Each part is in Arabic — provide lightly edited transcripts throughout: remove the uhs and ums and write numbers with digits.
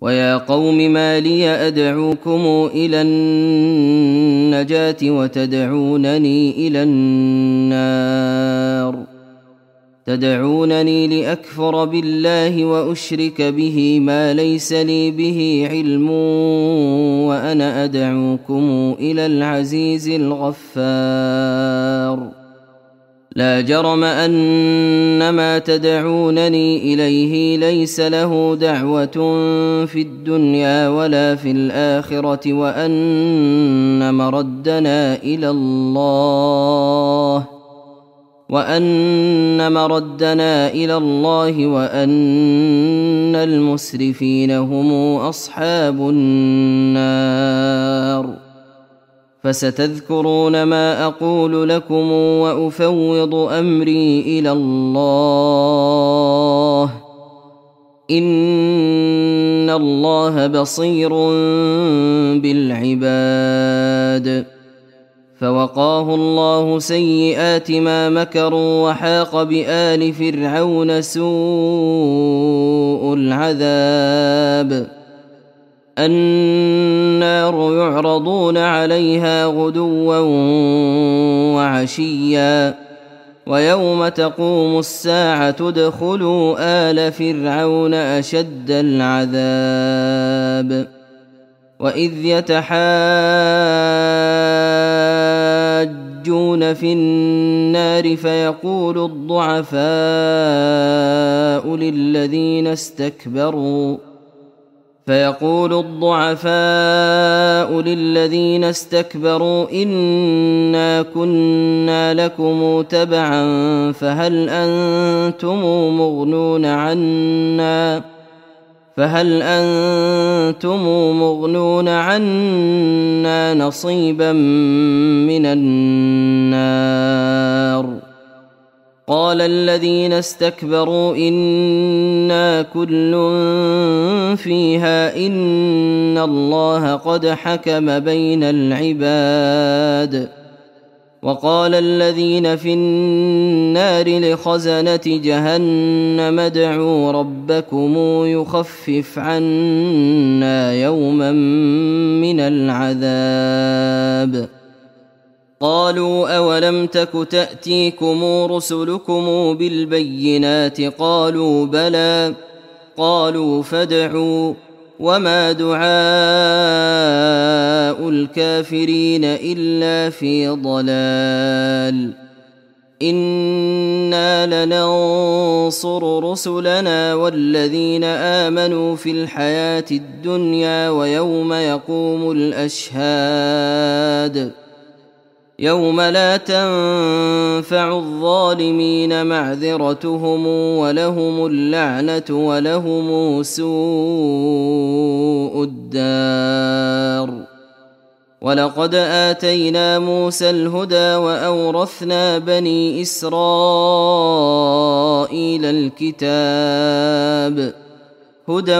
ويا قوم ما لي أدعوكم إلى النجاة وتدعونني إلى النار تدعونني لأكفر بالله وأشرك به ما ليس لي به علم وأنا أدعوكم إلى العزيز الغفار لا جرم أن ما تدعونني إليه ليس له دعوة في الدنيا ولا في الآخرة وأن مردنا إلى الله وأن المسرفين هم أصحاب النار فستذكرون ما أقول لكم وأفوض أمري إلى الله إن الله بصير بالعباد فوقاه الله سيئات ما مكروا وحاق بآل فرعون سوء العذاب النار يعرضون عليها غدوا وعشيا ويوم تقوم الساعة ادخلوا آل فرعون أشد العذاب وإذ يتحاجون في النار فيقول الضعفاء للذين استكبروا إنا كنا لكم تبعا فهل أنتم مغنون عنا نصيبا من النار قال الذين استكبروا إنا كل فيها إن الله قد حكم بين العباد وقال الذين في النار لخزنة جهنم ادعوا ربكم يخفف عنا يوما من العذاب قالوا أولم تك تأتيكم رسلكم بالبينات قالوا بلى قالوا فادعوا وما دعاء الكافرين إلا في ضلال إنا لننصر رسلنا والذين آمنوا في الحياة الدنيا ويوم يقوم الأشهاد يوم لا تنفع الظالمين معذرتهم ولهم اللعنة ولهم سوء الدار ولقد آتينا موسى الهدى وأورثنا بني إسرائيل الكتاب هدى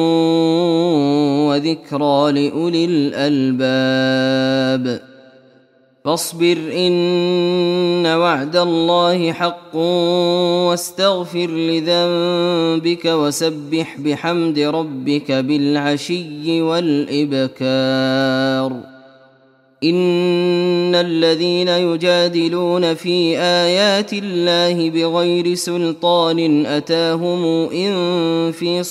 وذكرى لأولي الألباب فاصبر إن وعد الله حق واستغفر لذنبك وسبح بحمد ربك بالعشي والإبكار إن الذين يجادلون في آيات الله بغير سلطان أتاهم إن في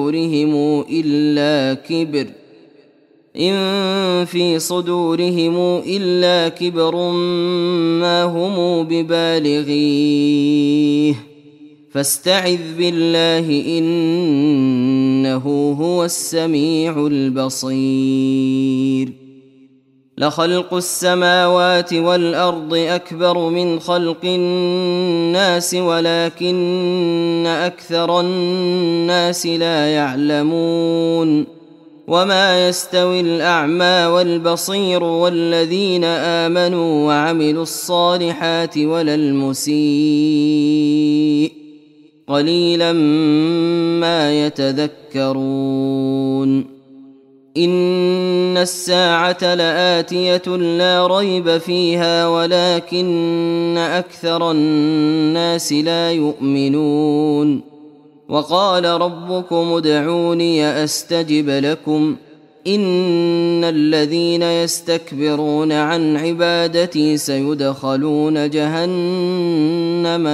صدورهم إلا كبر ما هم ببالغيه فاستعذ بالله إنه هو السميع البصير لخلق السماوات والأرض أكبر من خلق الناس ولكن أكثر الناس لا يعلمون وما يستوي الأعمى والبصير والذين آمنوا وعملوا الصالحات ولا المسيء قليلا ما يتذكرون إن الساعة لآتية لا ريب فيها ولكن أكثر الناس لا يؤمنون وقال ربكم ادعوني أستجب لكم إن الذين يستكبرون عن عبادتي سيدخلون جهنم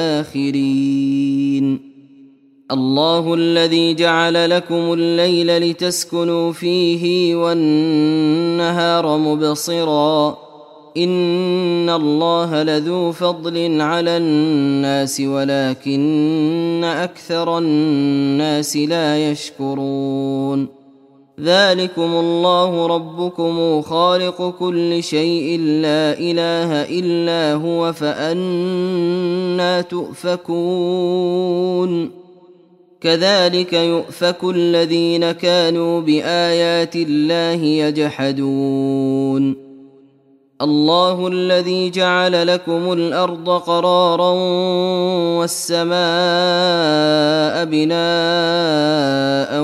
داخرين الله الذي جعل لكم الليل لتسكنوا فيه والنهار مبصرا إن الله لذو فضل على الناس ولكن أكثر الناس لا يشكرون ذلكم الله ربكم خالق كل شيء لا إله إلا هو فأنى تؤفكون كذلك يؤفك الذين كانوا بآيات الله يجحدون الله الذي جعل لكم الأرض قرارا والسماء بناء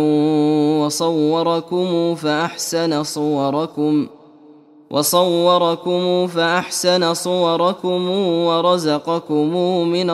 وصوركم فأحسن صوركم ورزقكم من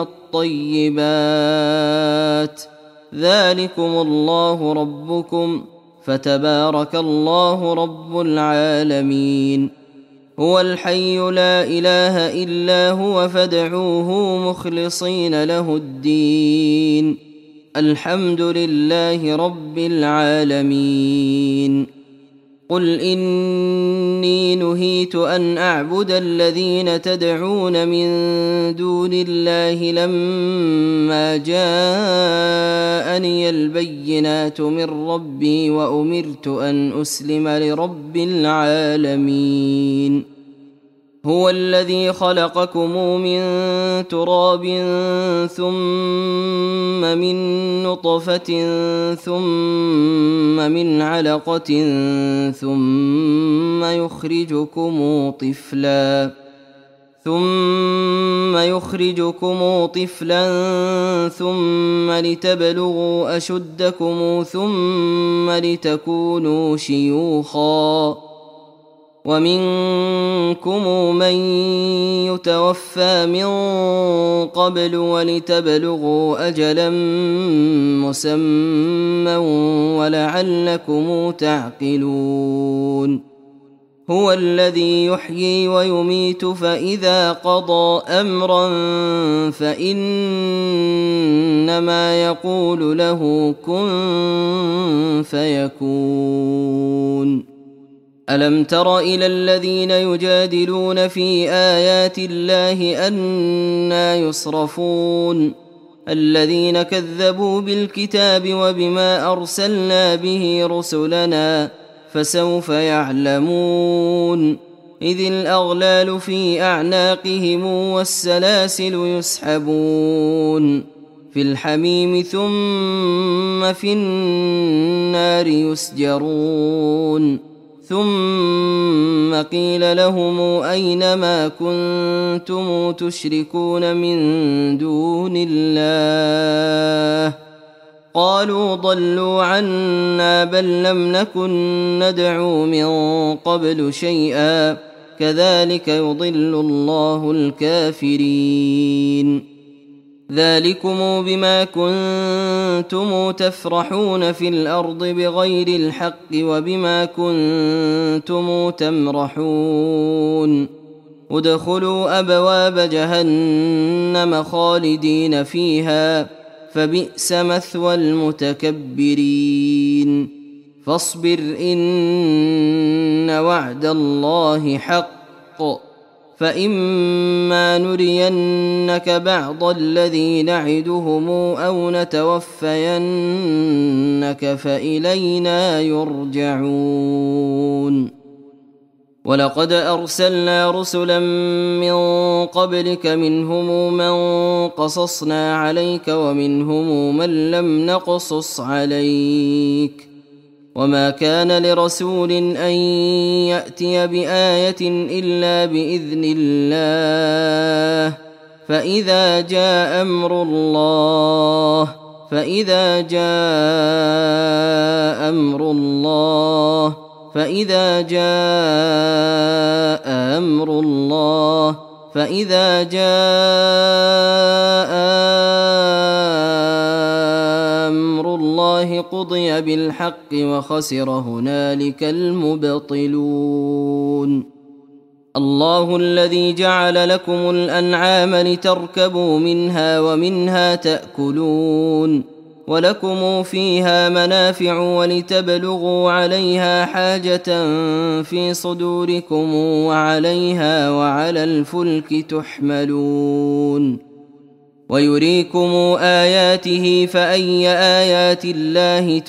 الطيبات ذلكم الله ربكم فتبارك الله رب العالمين هو الحي لا إله إلا هو فادعوه مخلصين له الدين الحمد لله رب العالمين قل إني نهيت أن أعبد الذين تدعون من دون الله لما جاءني البينات من ربي وأمرت أن أسلم لرب العالمين هو الذي خلقكم من تراب ثم من نطفة ثم من علقة ثم يخرجكم طفلا ثم لتبلغوا أشدكم ثم لتكونوا شيوخا ومنكم من يتوفى من قبل ولتبلغوا أجلا مسمى ولعلكم تعقلون هو الذي يحيي ويميت فإذا قضى أمرا فإنما يقول له كن فيكون ألم تر إلى الذين يجادلون في آيات الله أنى يصرفون الذين كذبوا بالكتاب وبما أرسلنا به رسلنا فسوف يعلمون إذ الأغلال في أعناقهم والسلاسل يسحبون في الحميم ثم في النار يسجرون ثم قيل لهم أين ما كنتم تشركون من دون الله قالوا ضلوا عنا بل لم نكن ندعو من قبل شيئا كذلك يضل الله الكافرين ذلكم بما كنتم تفرحون في الأرض بغير الحق وبما كنتم تمرحون ادخلوا أبواب جهنم خالدين فيها فبئس مثوى المتكبرين فاصبر إن وعد الله حق فإما نرينك بعض الذي نعدهم أو نتوفينك فإلينا يرجعون ولقد أرسلنا رسلا من قبلك منهم من قصصنا عليك ومنهم من لم نقصص عليك وما كان لرسول أن يأتي بآية إلا بإذن الله فإذا جاء أمر الله فإذا جاء أمر الله فإذا جاء أمر الله فإذا جاء الله قضي بالحق وخسر هنالك المبطلون. الله الذي جعل لكم الأنعام لتركبوا منها ومنها تأكلون ولكم فيها منافع ولتبلغوا عليها حاجة في صدوركم وعليها وعلى الفلك تحملون ويريكم آياته فأي آيات الله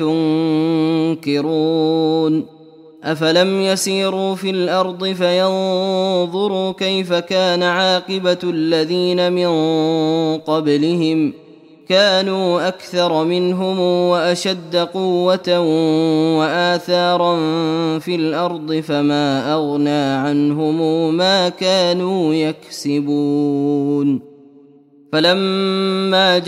تنكرون أفلم يسيروا في الأرض فينظروا كيف كان عاقبة الذين من قبلهم كانوا أكثر منهم وأشد قوة وآثارا في الأرض فما أغنى عنهم ما كانوا يكسبون فلما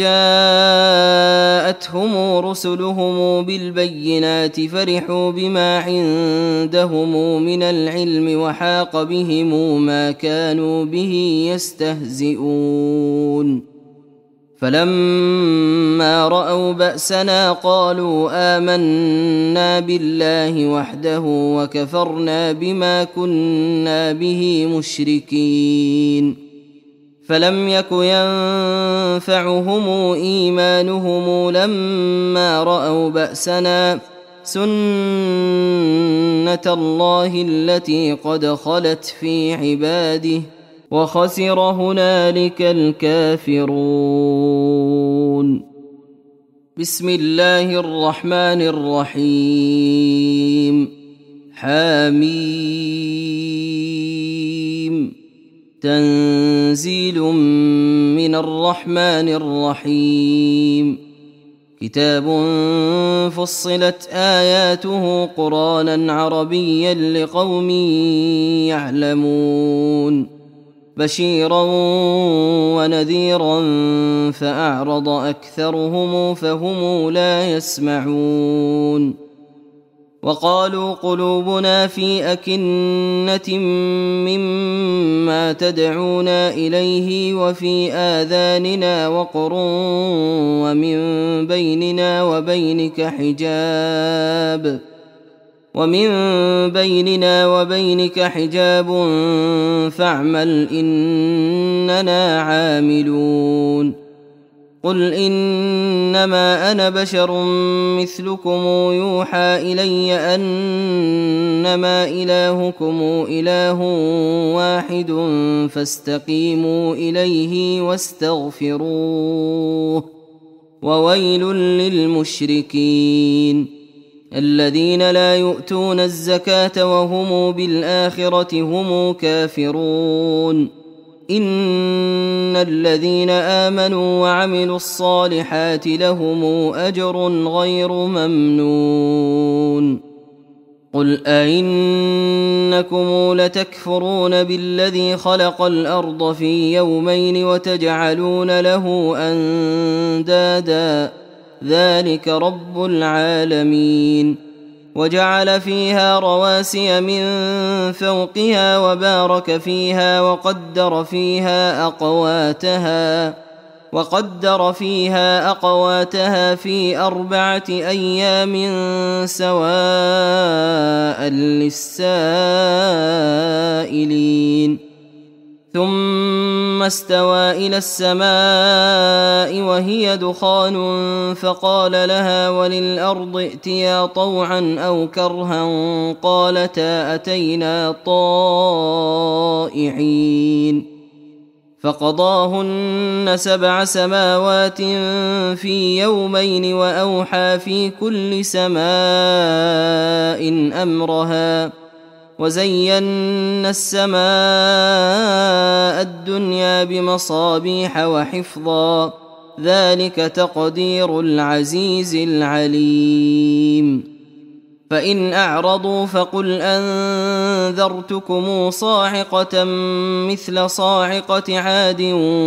جاءتهم رسلهم بالبينات فرحوا بما عندهم من العلم وحاق بهم ما كانوا به يستهزئون فلما رأوا بأسنا قالوا آمنا بالله وحده وكفرنا بما كنا به مشركين فلم يك ينفعهم إيمانهم لما رأوا بأسنا سنة الله التي قد خلت في عباده وخسر هنالك الكافرون. بسم الله الرحمن الرحيم. حميم. تنزيل من الرحمن الرحيم. كتاب فصلت آياته قرآنا عربيا لقوم يعلمون بشيرا ونذيرا فأعرض أكثرهم فهم لا يسمعون وقالوا قلوبنا في أكنة مما تدعونا إليه وفي آذاننا وقر ومن بيننا وبينك حجاب فاعمل إننا عاملون قل إنما أنا بشر مثلكم يوحى إلي أنما إلهكم إله واحد فاستقيموا إليه واستغفروه وويل للمشركين الذين لا يؤتون الزكاة وهم بالآخرة هم كافرون إن الذين آمنوا وعملوا الصالحات لهم أجر غير ممنون قل أئنكم لتكفرون بالذي خلق الأرض في يومين وتجعلون له أندادا ذلك رب العالمين وجعل فيها رواسي من فوقها وبارك فيها وقدر فيها أقواتها في 4 أيام سواء للسائلين ثم استوى إلى السماء وهي دخان فقال لها وللأرض ائتيا طوعا أو كرها قالتا أتينا طائعين فقضاهن 7 سماوات في يومين وأوحى في كل سماء أمرها وزينا السماء الدنيا بمصابيح وحفظا ذلك تقدير العزيز العليم فإن أعرضوا فقل أنذرتكم صاعقة مثل صاعقة عاد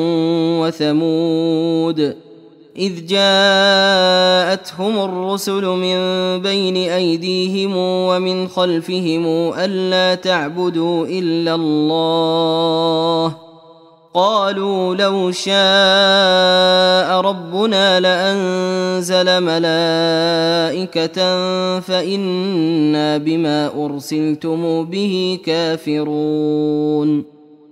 وثمود إذ جاءتهم الرسل من بين أيديهم ومن خلفهم ألا تعبدوا إلا الله قالوا لو شاء ربنا لأنزل ملائكة فإنا بما أرسلتم به كافرون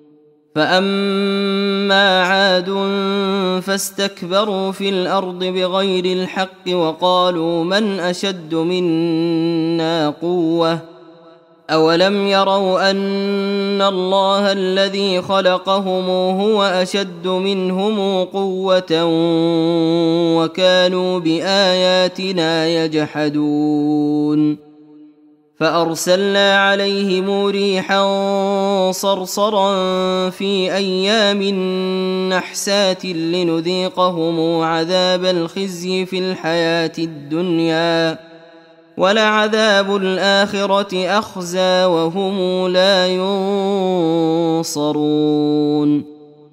فأما عاد فاستكبروا في الأرض بغير الحق وقالوا من أشد منا قوة أولم يروا أن الله الذي خلقهم هو أشد منهم قوة وكانوا بآياتنا يجحدون فأرسلنا عليهم ريحا صرصرا في أيام نحسات لنذيقهم عذاب الخزي في الحياة الدنيا ولعذاب الآخرة أخزى وهم لا ينصرون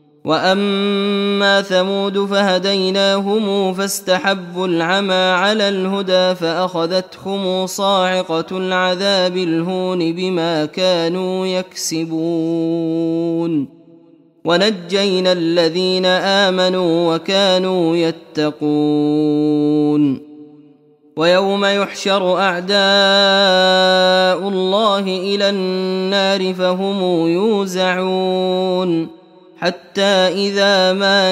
وأما ثمود فهديناهم فاستحبوا العمى على الهدى فأخذتهم صاعقة العذاب الهون بما كانوا يكسبون ونجينا الذين آمنوا وكانوا يتقون ويوم يحشر أعداء الله إلى النار فهم يوزعون حتى إذا ما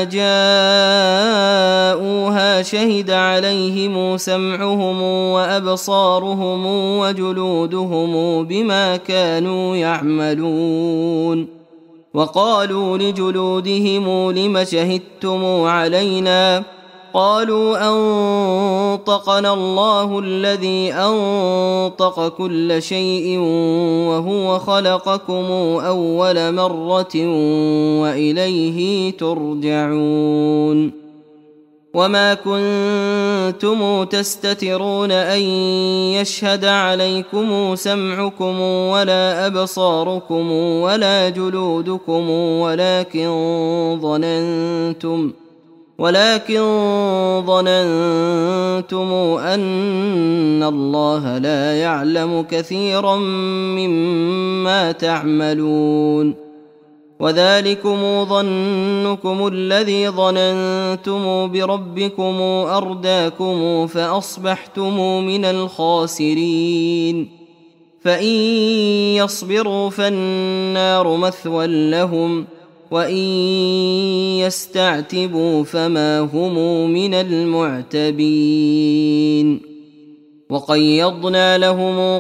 جاءوها شهد عليهم سمعهم وأبصارهم وجلودهم بما كانوا يعملون وقالوا لجلودهم لم شهدتم علينا قالوا أنطقنا الله الذي أنطق كل شيء وهو خلقكم أول مرة وإليه ترجعون وما كنتم تستترون أن يشهد عليكم سمعكم ولا أبصاركم ولا جلودكم ولكن ظننتم أن الله لا يعلم كثيرا مما تعملون وذلكم ظنكم الذي ظننتم بربكم أرداكم فأصبحتم من الخاسرين فإن يصبروا فالنار مثوى لهم وإن يستعتبوا فما هم من المعتبين وقيضنا لهم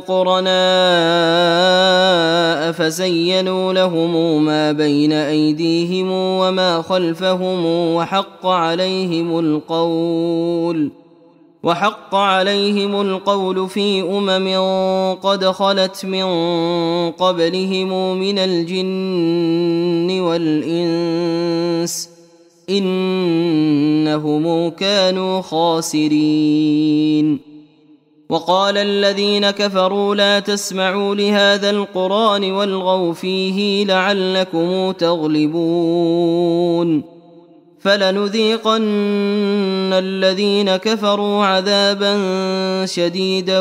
قرناء فزينوا لهم ما بين أيديهم وما خلفهم وحق عليهم القول في قد خلت من قبلهم من الجن والإنس إنهم كانوا خاسرين وقال الذين كفروا لا تسمعوا لهذا القرآن والغوا فيه لعلكم تغلبون فلنذيقن الذين كفروا عذابا شديدا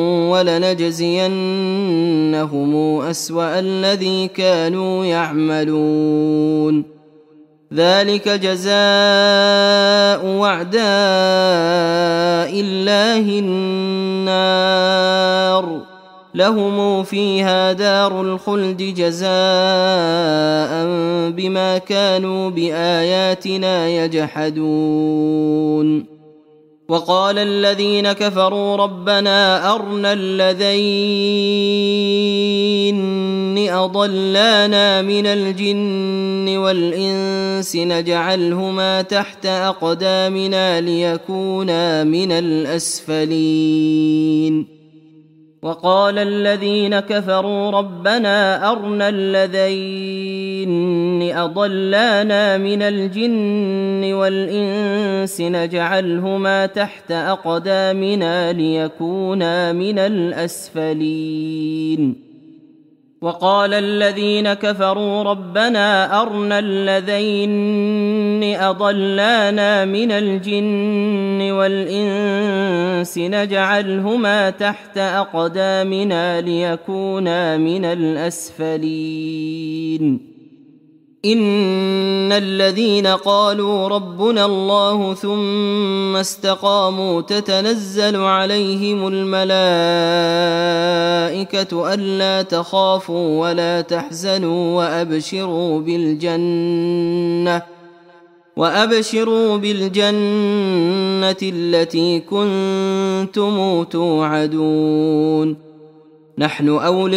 ولنجزينهم أسوأ الذي كانوا يعملون ذلك جزاء وعداء الله النار لهم فيها دار الخلد جزاء بما كانوا بآياتنا يجحدون وقال الذين كفروا ربنا أرنا الذين أضلانا من الجن والإنس نجعلهما تحت أقدامنا ليكونا من الأسفلين وقال الذين كفروا ربنا أرنا الذين أضلانا من الجن والإنس نجعلهما تحت أقدامنا ليكونا من الأسفلين وقال الذين كفروا ربنا أرنا الذين أضلانا من الجن والإنس نجعلهما تحت أقدامنا ليكونا من الأسفلين إن الذين قالوا ربنا الله ثم استقاموا تتنزل عليهم الملائكة ألا تخافوا ولا تحزنوا وأبشروا بالجنة التي كنتم توعدون نحن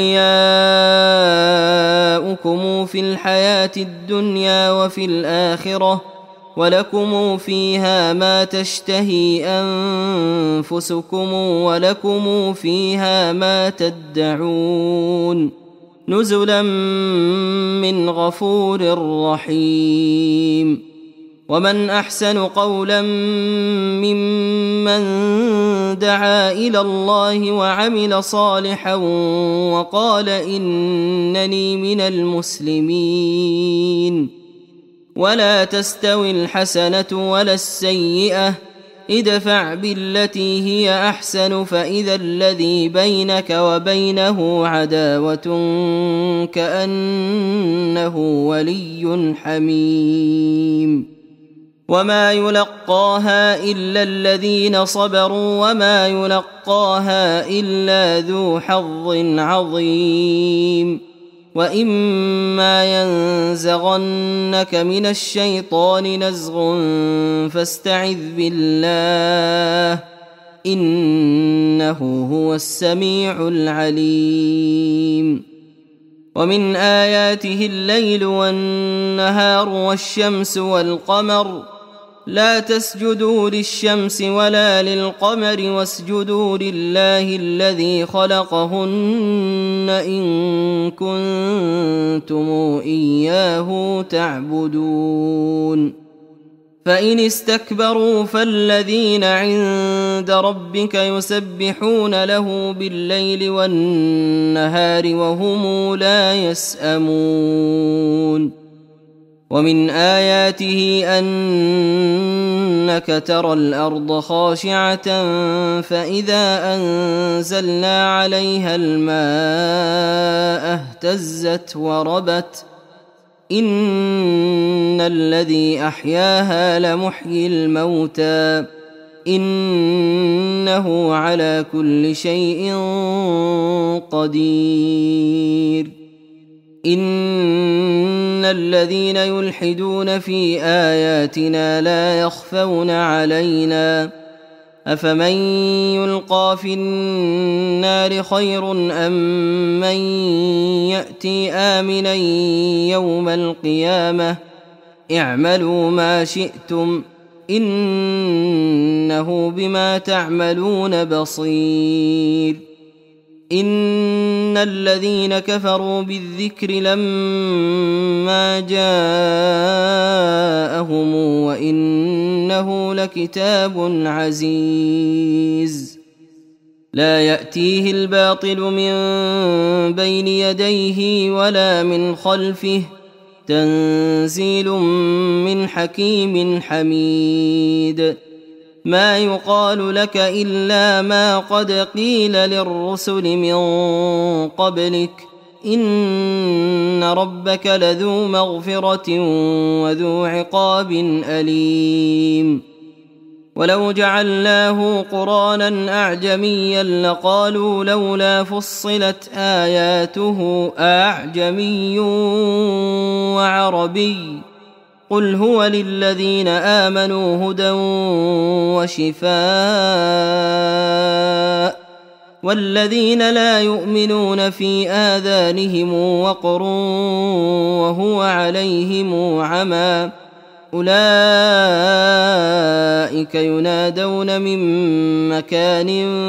أولياؤكم في الحياة الدنيا وفي الآخرة ولكم فيها ما تشتهي أنفسكم ولكم فيها ما تدعون نزلا من غفور رحيم ومن أحسن قولا ممن دعا إلى الله وعمل صالحا وقال إنني من المسلمين ولا تستوي الحسنة ولا السيئة ادفع بالتي هي أحسن فإذا الذي بينك وبينه عداوة كأنه ولي حميم وما يلقاها إلا الذين صبروا وما يلقاها إلا ذو حظ عظيم وإما ينزغنك من الشيطان نزغ فاستعذ بالله إنه هو السميع العليم ومن آياته الليل والنهار والشمس والقمر لا تسجدوا للشمس ولا للقمر واسجدوا لله الذي خلقهن إن كنتم إياه تعبدون فإن استكبروا فالذين عند ربك يسبحون له بالليل والنهار وهم لا يسأمون ومن آياته أنك ترى الأرض خاشعة فإذا أنزلنا عليها الماء اهتزت وربت إن الذي أحياها لمحيي الموتى إنه على كل شيء قدير إن الذين يلحدون في آياتنا لا يخفون علينا أفمن يلقى في النار خير أم من يأتي آمنا يوم القيامة اعملوا ما شئتم إنه بما تعملون بصير إن الذين كفروا بالذكر لما جاءهم وإنه لكتاب عزيز لا يأتيه الباطل من بين يديه ولا من خلفه تنزيل من حكيم حميد ما يقال لك إلا ما قد قيل للرسل من قبلك إن ربك لذو مغفرة وذو عقاب أليم ولو جعلناه قرآنا أعجميا لقالوا لولا فصلت آياته أعجمي وعربي قل هو للذين آمنوا هدى وشفاء والذين لا يؤمنون في آذانهم وقر وهو عليهم عمى أولئك ينادون من مكان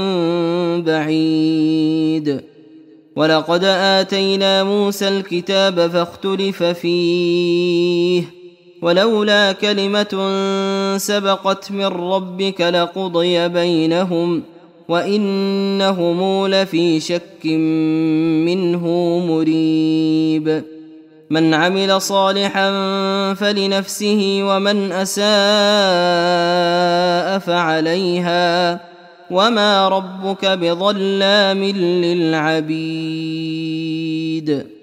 بعيد ولقد آتينا موسى الكتاب فاختلف فيه ولولا كلمة سبقت من ربك لقضي بينهم وإنهم لفي شك منه مريب من عمل صالحا فلنفسه ومن أساء فعليها وما ربك بظلام للعبيد